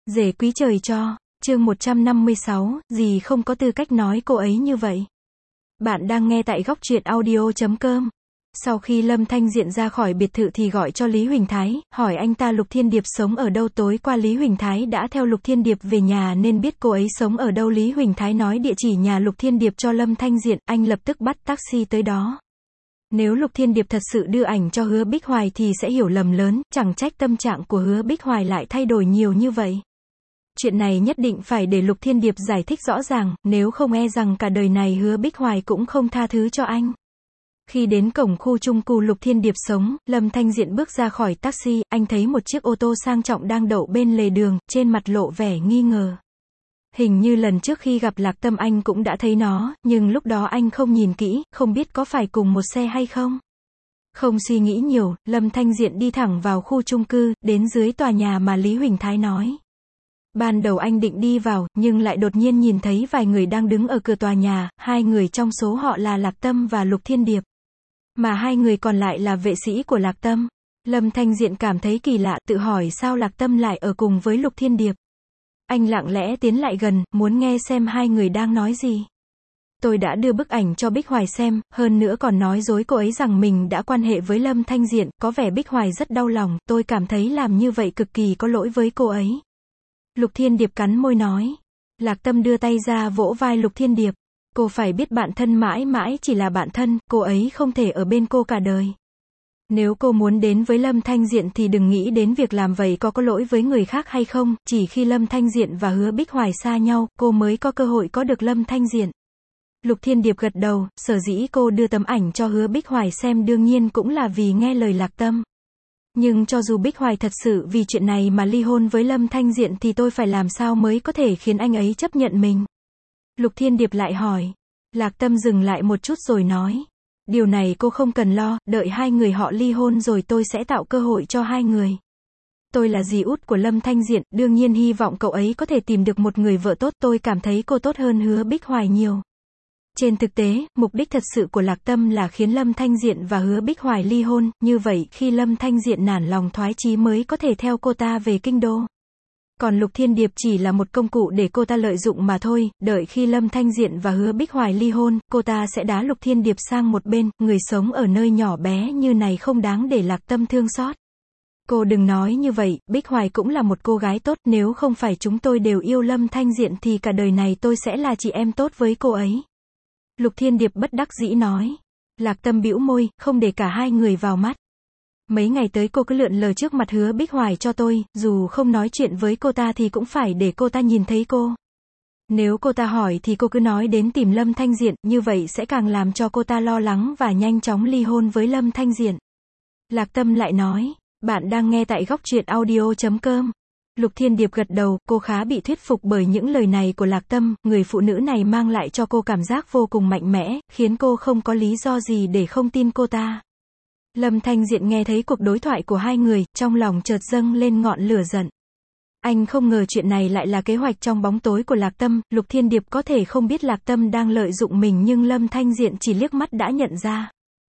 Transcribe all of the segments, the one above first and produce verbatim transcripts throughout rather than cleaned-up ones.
Rể quý trời cho, chương một trăm năm mươi sáu, dì không có tư cách nói cô ấy như vậy. Bạn đang nghe tại góc truyện audio chấm com. Sau khi Lâm Thanh Diện ra khỏi biệt thự thì gọi cho Lý Huỳnh Thái, hỏi anh ta Lục Thiên Điệp sống ở đâu. Tối qua Lý Huỳnh Thái đã theo Lục Thiên Điệp về nhà nên biết cô ấy sống ở đâu. Lý Huỳnh Thái nói địa chỉ nhà Lục Thiên Điệp cho Lâm Thanh Diện, anh lập tức bắt taxi tới đó. Nếu Lục Thiên Điệp thật sự đưa ảnh cho Hứa Bích Hoài thì sẽ hiểu lầm lớn, chẳng trách tâm trạng của Hứa Bích Hoài lại thay đổi nhiều như vậy. Chuyện này nhất định phải để Lục Thiên Điệp giải thích rõ ràng, nếu không e rằng cả đời này Hứa Bích Hoài cũng không tha thứ cho anh. Khi đến cổng khu chung cư Lục Thiên Điệp sống, Lâm Thanh Diện bước ra khỏi taxi, anh thấy một chiếc ô tô sang trọng đang đậu bên lề đường, trên mặt lộ vẻ nghi ngờ. Hình như lần trước khi gặp Lạc Tâm anh cũng đã thấy nó, nhưng lúc đó anh không nhìn kỹ, không biết có phải cùng một xe hay không. Không suy nghĩ nhiều, Lâm Thanh Diện đi thẳng vào khu chung cư, đến dưới tòa nhà mà Lý Huỳnh Thái nói. Ban đầu anh định đi vào, nhưng lại đột nhiên nhìn thấy vài người đang đứng ở cửa tòa nhà, hai người trong số họ là Lạc Tâm và Lục Thiên Điệp. Mà hai người còn lại là vệ sĩ của Lạc Tâm. Lâm Thanh Diện cảm thấy kỳ lạ, tự hỏi sao Lạc Tâm lại ở cùng với Lục Thiên Điệp. Anh lặng lẽ tiến lại gần, muốn nghe xem hai người đang nói gì. Tôi đã đưa bức ảnh cho Bích Hoài xem, hơn nữa còn nói dối cô ấy rằng mình đã quan hệ với Lâm Thanh Diện, có vẻ Bích Hoài rất đau lòng, tôi cảm thấy làm như vậy cực kỳ có lỗi với cô ấy. Lục Thiên Điệp cắn môi nói. Lạc Tâm đưa tay ra vỗ vai Lục Thiên Điệp. Cô phải biết bạn thân mãi mãi chỉ là bạn thân, cô ấy không thể ở bên cô cả đời. Nếu cô muốn đến với Lâm Thanh Diện thì đừng nghĩ đến việc làm vậy có có lỗi với người khác hay không, chỉ khi Lâm Thanh Diện và Hứa Bích Hoài xa nhau, cô mới có cơ hội có được Lâm Thanh Diện. Lục Thiên Điệp gật đầu, sở dĩ cô đưa tấm ảnh cho Hứa Bích Hoài xem đương nhiên cũng là vì nghe lời Lạc Tâm. Nhưng cho dù Bích Hoài thật sự vì chuyện này mà ly hôn với Lâm Thanh Diện thì tôi phải làm sao mới có thể khiến anh ấy chấp nhận mình? Lục Thiên Điệp lại hỏi. Lạc Tâm dừng lại một chút rồi nói. Điều này cô không cần lo, đợi hai người họ ly hôn rồi tôi sẽ tạo cơ hội cho hai người. Tôi là dì út của Lâm Thanh Diện, đương nhiên hy vọng cậu ấy có thể tìm được một người vợ tốt, tôi cảm thấy cô tốt hơn Hứa Bích Hoài nhiều. Trên thực tế, mục đích thật sự của Lạc Tâm là khiến Lâm Thanh Diện và Hứa Bích Hoài ly hôn, như vậy khi Lâm Thanh Diện nản lòng thoái chí mới có thể theo cô ta về kinh đô. Còn Lục Thiên Điệp chỉ là một công cụ để cô ta lợi dụng mà thôi, đợi khi Lâm Thanh Diện và Hứa Bích Hoài ly hôn, cô ta sẽ đá Lục Thiên Điệp sang một bên, người sống ở nơi nhỏ bé như này không đáng để Lạc Tâm thương xót. Cô đừng nói như vậy, Bích Hoài cũng là một cô gái tốt, nếu không phải chúng tôi đều yêu Lâm Thanh Diện thì cả đời này tôi sẽ là chị em tốt với cô ấy. Lục Thiên Điệp bất đắc dĩ nói. Lạc Tâm bĩu môi, không để cả hai người vào mắt. Mấy ngày tới cô cứ lượn lờ trước mặt Hứa Bích Hoài cho tôi, dù không nói chuyện với cô ta thì cũng phải để cô ta nhìn thấy cô. Nếu cô ta hỏi thì cô cứ nói đến tìm Lâm Thanh Diện, như vậy sẽ càng làm cho cô ta lo lắng và nhanh chóng ly hôn với Lâm Thanh Diện. Lạc Tâm lại nói, bạn đang nghe tại góc truyện audio chấm com. Lục Thiên Điệp gật đầu, cô khá bị thuyết phục bởi những lời này của Lạc Tâm, người phụ nữ này mang lại cho cô cảm giác vô cùng mạnh mẽ, khiến cô không có lý do gì để không tin cô ta. Lâm Thanh Diện nghe thấy cuộc đối thoại của hai người, trong lòng chợt dâng lên ngọn lửa giận. Anh không ngờ chuyện này lại là kế hoạch trong bóng tối của Lạc Tâm, Lục Thiên Điệp có thể không biết Lạc Tâm đang lợi dụng mình nhưng Lâm Thanh Diện chỉ liếc mắt đã nhận ra.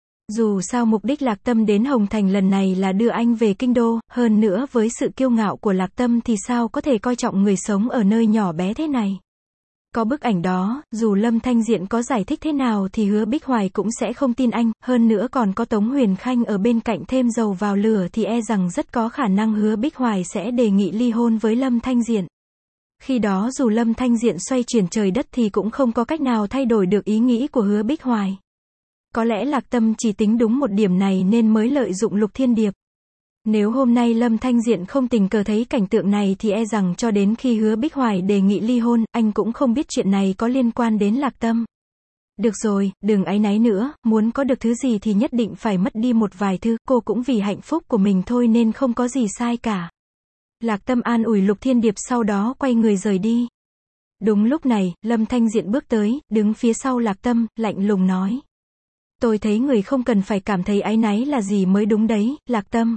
Dù sao mục đích Lạc Tâm đến Hồng Thành lần này là đưa anh về kinh đô, hơn nữa với sự kiêu ngạo của Lạc Tâm thì sao có thể coi trọng người sống ở nơi nhỏ bé thế này. Có bức ảnh đó, dù Lâm Thanh Diện có giải thích thế nào thì Hứa Bích Hoài cũng sẽ không tin anh, hơn nữa còn có Tống Huyền Khanh ở bên cạnh thêm dầu vào lửa thì e rằng rất có khả năng Hứa Bích Hoài sẽ đề nghị ly hôn với Lâm Thanh Diện. Khi đó dù Lâm Thanh Diện xoay chuyển trời đất thì cũng không có cách nào thay đổi được ý nghĩ của Hứa Bích Hoài. Có lẽ Lạc Tâm chỉ tính đúng một điểm này nên mới lợi dụng Lục Thiên Điệp. Nếu hôm nay Lâm Thanh Diện không tình cờ thấy cảnh tượng này thì e rằng cho đến khi Hứa Bích Hoài đề nghị ly hôn, anh cũng không biết chuyện này có liên quan đến Lạc Tâm. Được rồi, đừng áy náy nữa, muốn có được thứ gì thì nhất định phải mất đi một vài thứ, cô cũng vì hạnh phúc của mình thôi nên không có gì sai cả. Lạc Tâm an ủi Lục Thiên Điệp sau đó quay người rời đi. Đúng lúc này, Lâm Thanh Diện bước tới, đứng phía sau Lạc Tâm, lạnh lùng nói. Tôi thấy người không cần phải cảm thấy áy náy là gì mới đúng đấy, Lạc Tâm.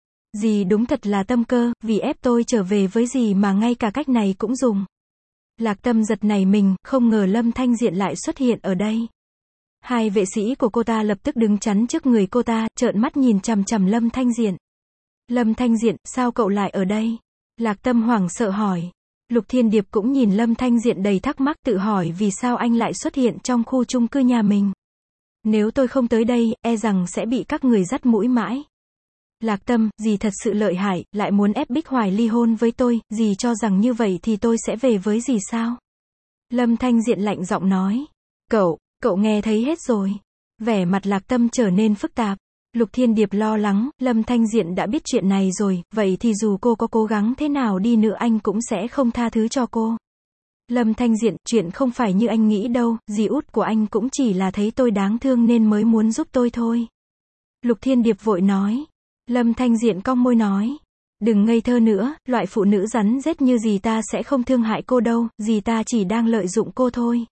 Dì đúng thật là tâm cơ, vì ép tôi trở về với dì mà ngay cả cách này cũng dùng. Lạc Tâm giật nảy mình, không ngờ Lâm Thanh Diện lại xuất hiện ở đây. Hai vệ sĩ của cô ta lập tức đứng chắn trước người cô ta, trợn mắt nhìn chằm chằm Lâm Thanh Diện. Lâm Thanh Diện, sao cậu lại ở đây? Lạc Tâm hoảng sợ hỏi. Lục Thiên Điệp cũng nhìn Lâm Thanh Diện đầy thắc mắc tự hỏi vì sao anh lại xuất hiện trong khu chung cư nhà mình. Nếu tôi không tới đây, e rằng sẽ bị các người dắt mũi mãi. Lạc Tâm, dì thật sự lợi hại, lại muốn ép Bích Hoài ly hôn với tôi, dì cho rằng như vậy thì tôi sẽ về với dì sao? Lâm Thanh Diện lạnh giọng nói. Cậu, cậu nghe thấy hết rồi. Vẻ mặt Lạc Tâm trở nên phức tạp. Lục Thiên Điệp lo lắng, Lâm Thanh Diện đã biết chuyện này rồi, vậy thì dù cô có cố gắng thế nào đi nữa anh cũng sẽ không tha thứ cho cô. Lâm Thanh Diện, chuyện không phải như anh nghĩ đâu, dì út của anh cũng chỉ là thấy tôi đáng thương nên mới muốn giúp tôi thôi. Lục Thiên Điệp vội nói. Lâm Thanh Diện cong môi nói. Đừng ngây thơ nữa, loại phụ nữ rắn rết như dì ta sẽ không thương hại cô đâu, dì ta chỉ đang lợi dụng cô thôi.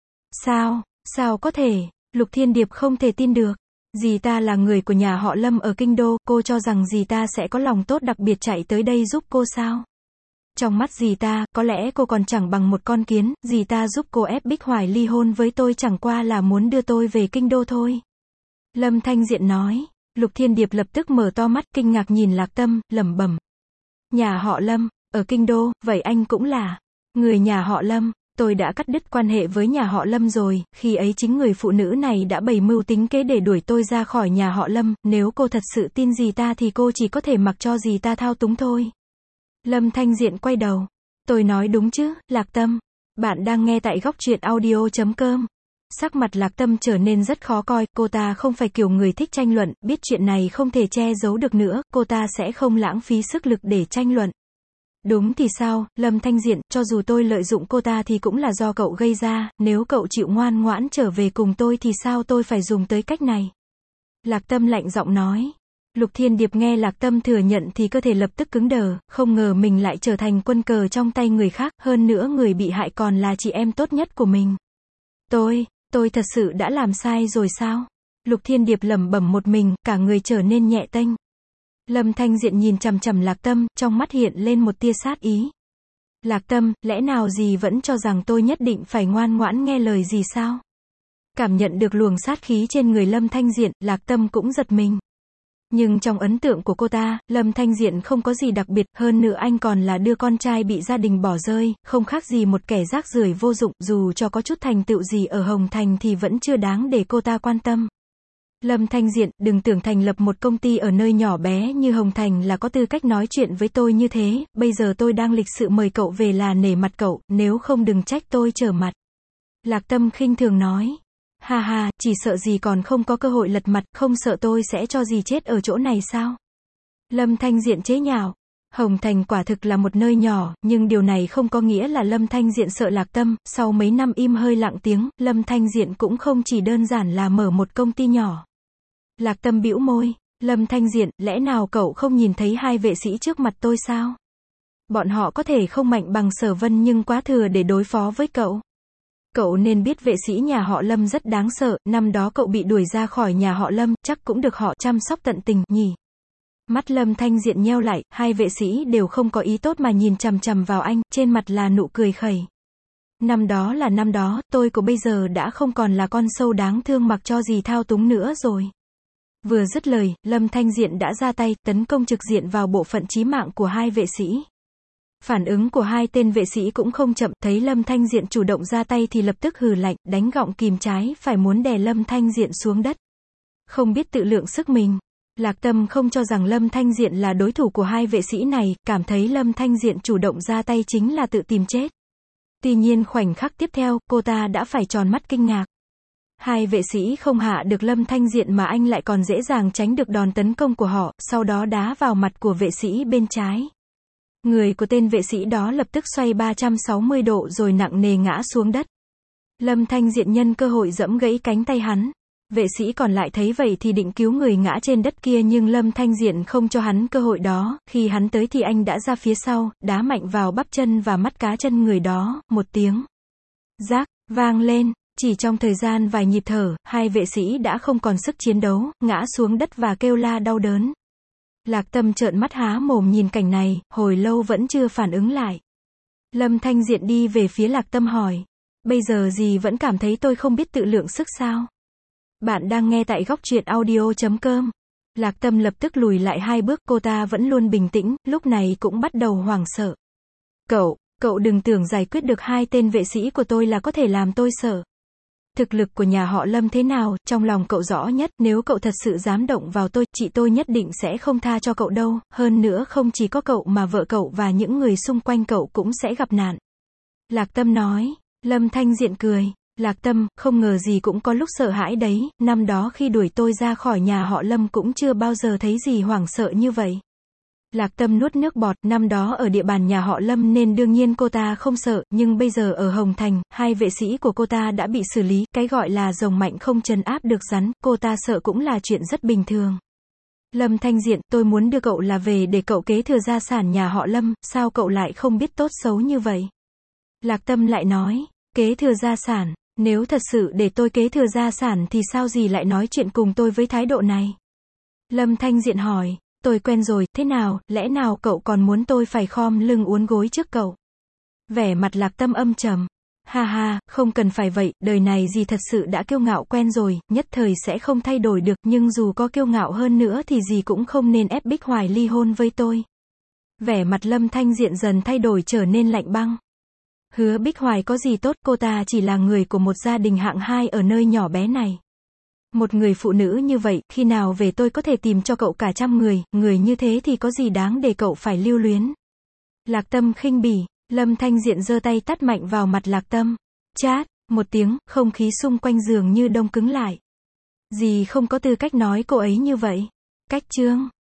Sao, sao có thể, Lục Thiên Điệp không thể tin được. Dì ta là người của nhà họ Lâm ở Kinh Đô, cô cho rằng dì ta sẽ có lòng tốt đặc biệt chạy tới đây giúp cô sao? Trong mắt dì ta, có lẽ cô còn chẳng bằng một con kiến, dì ta giúp cô ép Bích Hoài ly hôn với tôi chẳng qua là muốn đưa tôi về Kinh Đô thôi. Lâm Thanh Diện nói. Lục Thiên Điệp lập tức mở to mắt kinh ngạc nhìn Lạc Tâm, lẩm bẩm. Nhà họ Lâm, ở Kinh Đô, vậy anh cũng là người nhà họ Lâm. Tôi đã cắt đứt quan hệ với nhà họ Lâm rồi, khi ấy chính người phụ nữ này đã bày mưu tính kế để đuổi tôi ra khỏi nhà họ Lâm, nếu cô thật sự tin dì ta thì cô chỉ có thể mặc cho dì ta thao túng thôi. Lâm Thanh Diện quay đầu. Tôi nói đúng chứ, Lạc Tâm. Bạn đang nghe tại góc truyện audio chấm com. Sắc mặt Lạc Tâm trở nên rất khó coi, cô ta không phải kiểu người thích tranh luận, biết chuyện này không thể che giấu được nữa, cô ta sẽ không lãng phí sức lực để tranh luận. Đúng thì sao, Lâm Thanh Diện, cho dù tôi lợi dụng cô ta thì cũng là do cậu gây ra, nếu cậu chịu ngoan ngoãn trở về cùng tôi thì sao tôi phải dùng tới cách này? Lạc Tâm lạnh giọng nói. Lục Thiên Điệp nghe Lạc Tâm thừa nhận thì cơ thể lập tức cứng đờ, không ngờ mình lại trở thành quân cờ trong tay người khác, hơn nữa người bị hại còn là chị em tốt nhất của mình. Tôi, tôi thật sự đã làm sai rồi sao? Lục Thiên Điệp lẩm bẩm một mình, cả người trở nên nhẹ tênh. Lâm Thanh Diện nhìn chằm chằm Lạc Tâm, trong mắt hiện lên một tia sát ý. Lạc Tâm, lẽ nào dì vẫn cho rằng tôi nhất định phải ngoan ngoãn nghe lời dì sao? Cảm nhận được luồng sát khí trên người Lâm Thanh Diện, Lạc Tâm cũng giật mình. Nhưng trong ấn tượng của cô ta, Lâm Thanh Diện không có gì đặc biệt, hơn nữa anh còn là đứa con trai bị gia đình bỏ rơi, không khác gì một kẻ rác rưởi vô dụng, dù cho có chút thành tựu gì ở Hồng Thành thì vẫn chưa đáng để cô ta quan tâm. Lâm Thanh Diện, đừng tưởng thành lập một công ty ở nơi nhỏ bé như Hồng Thành là có tư cách nói chuyện với tôi như thế, bây giờ tôi đang lịch sự mời cậu về là nể mặt cậu, nếu không đừng trách tôi trở mặt. Lạc Tâm khinh thường nói. Ha ha, chỉ sợ gì còn không có cơ hội lật mặt, không sợ tôi sẽ cho gì chết ở chỗ này sao? Lâm Thanh Diện chế nhạo. Hồng Thành quả thực là một nơi nhỏ, nhưng điều này không có nghĩa là Lâm Thanh Diện sợ Lạc Tâm, sau mấy năm im hơi lặng tiếng, Lâm Thanh Diện cũng không chỉ đơn giản là mở một công ty nhỏ. Lạc Tâm bĩu môi. Lâm Thanh Diện, lẽ nào cậu không nhìn thấy hai vệ sĩ trước mặt tôi sao? Bọn họ có thể không mạnh bằng Sở Vân nhưng quá thừa để đối phó với cậu. Cậu nên biết vệ sĩ nhà họ Lâm rất đáng sợ, năm đó cậu bị đuổi ra khỏi nhà họ Lâm, chắc cũng được họ chăm sóc tận tình, nhỉ? Mắt Lâm Thanh Diện nheo lại, hai vệ sĩ đều không có ý tốt mà nhìn chằm chằm vào anh, trên mặt là nụ cười khẩy. Năm đó là năm đó, tôi của bây giờ đã không còn là con sâu đáng thương mặc cho gì thao túng nữa rồi. Vừa dứt lời, Lâm Thanh Diện đã ra tay, tấn công trực diện vào bộ phận chí mạng của hai vệ sĩ. Phản ứng của hai tên vệ sĩ cũng không chậm, thấy Lâm Thanh Diện chủ động ra tay thì lập tức hừ lạnh, đánh gọng kìm trái phải muốn đè Lâm Thanh Diện xuống đất. Không biết tự lượng sức mình. Lạc Tâm không cho rằng Lâm Thanh Diện là đối thủ của hai vệ sĩ này, cảm thấy Lâm Thanh Diện chủ động ra tay chính là tự tìm chết. Tuy nhiên khoảnh khắc tiếp theo, cô ta đã phải tròn mắt kinh ngạc. Hai vệ sĩ không hạ được Lâm Thanh Diện mà anh lại còn dễ dàng tránh được đòn tấn công của họ, sau đó đá vào mặt của vệ sĩ bên trái. Người của tên vệ sĩ đó lập tức xoay ba trăm sáu mươi độ rồi nặng nề ngã xuống đất. Lâm Thanh Diện nhân cơ hội giẫm gãy cánh tay hắn. Vệ sĩ còn lại thấy vậy thì định cứu người ngã trên đất kia nhưng Lâm Thanh Diện không cho hắn cơ hội đó, khi hắn tới thì anh đã ra phía sau, đá mạnh vào bắp chân và mắt cá chân người đó, một tiếng rác vang lên, chỉ trong thời gian vài nhịp thở, hai vệ sĩ đã không còn sức chiến đấu, ngã xuống đất và kêu la đau đớn. Lạc Tâm trợn mắt há mồm nhìn cảnh này, hồi lâu vẫn chưa phản ứng lại. Lâm Thanh Diện đi về phía Lạc Tâm hỏi, bây giờ dì vẫn cảm thấy tôi không biết tự lượng sức sao? Bạn đang nghe tại góc truyện audio chấm com. Lạc Tâm lập tức lùi lại hai bước, cô ta vẫn luôn bình tĩnh, lúc này cũng bắt đầu hoảng sợ. Cậu, cậu đừng tưởng giải quyết được hai tên vệ sĩ của tôi là có thể làm tôi sợ. Thực lực của nhà họ Lâm thế nào, trong lòng cậu rõ nhất, nếu cậu thật sự dám động vào tôi, chị tôi nhất định sẽ không tha cho cậu đâu, hơn nữa không chỉ có cậu mà vợ cậu và những người xung quanh cậu cũng sẽ gặp nạn. Lạc Tâm nói. Lâm Thanh Diện cười. Lạc Tâm, không ngờ gì cũng có lúc sợ hãi đấy, năm đó khi đuổi tôi ra khỏi nhà họ Lâm cũng chưa bao giờ thấy gì hoảng sợ như vậy. Lạc Tâm nuốt nước bọt, năm đó ở địa bàn nhà họ Lâm nên đương nhiên cô ta không sợ, nhưng bây giờ ở Hồng Thành, hai vệ sĩ của cô ta đã bị xử lý, cái gọi là rồng mạnh không trấn áp được rắn, cô ta sợ cũng là chuyện rất bình thường. Lâm Thanh Diện, tôi muốn đưa cậu là về để cậu kế thừa gia sản nhà họ Lâm, sao cậu lại không biết tốt xấu như vậy? Lạc Tâm lại nói, kế thừa gia sản, nếu thật sự để tôi kế thừa gia sản thì sao gì lại nói chuyện cùng tôi với thái độ này? Lâm Thanh Diện hỏi. Tôi quen rồi, thế nào, lẽ nào cậu còn muốn tôi phải khom lưng uốn gối trước cậu? Vẻ mặt Lạc Tâm âm trầm. Ha ha, không cần phải vậy, đời này gì thật sự đã kiêu ngạo quen rồi, nhất thời sẽ không thay đổi được, nhưng dù có kiêu ngạo hơn nữa thì gì cũng không nên ép Bích Hoài ly hôn với tôi. Vẻ mặt Lâm Thanh Diện dần thay đổi trở nên lạnh băng. Hứa Bích Hoài có gì tốt, cô ta chỉ là người của một gia đình hạng hai ở nơi nhỏ bé này. Một người phụ nữ như vậy, khi nào về tôi có thể tìm cho cậu cả trăm người, người như thế thì có gì đáng để cậu phải lưu luyến. Lạc Tâm khinh bỉ. Lâm Thanh Diện giơ tay tát mạnh vào mặt Lạc Tâm. Chát, một tiếng, không khí xung quanh dường như đông cứng lại. Dì không có tư cách nói cô ấy như vậy. Cách chương.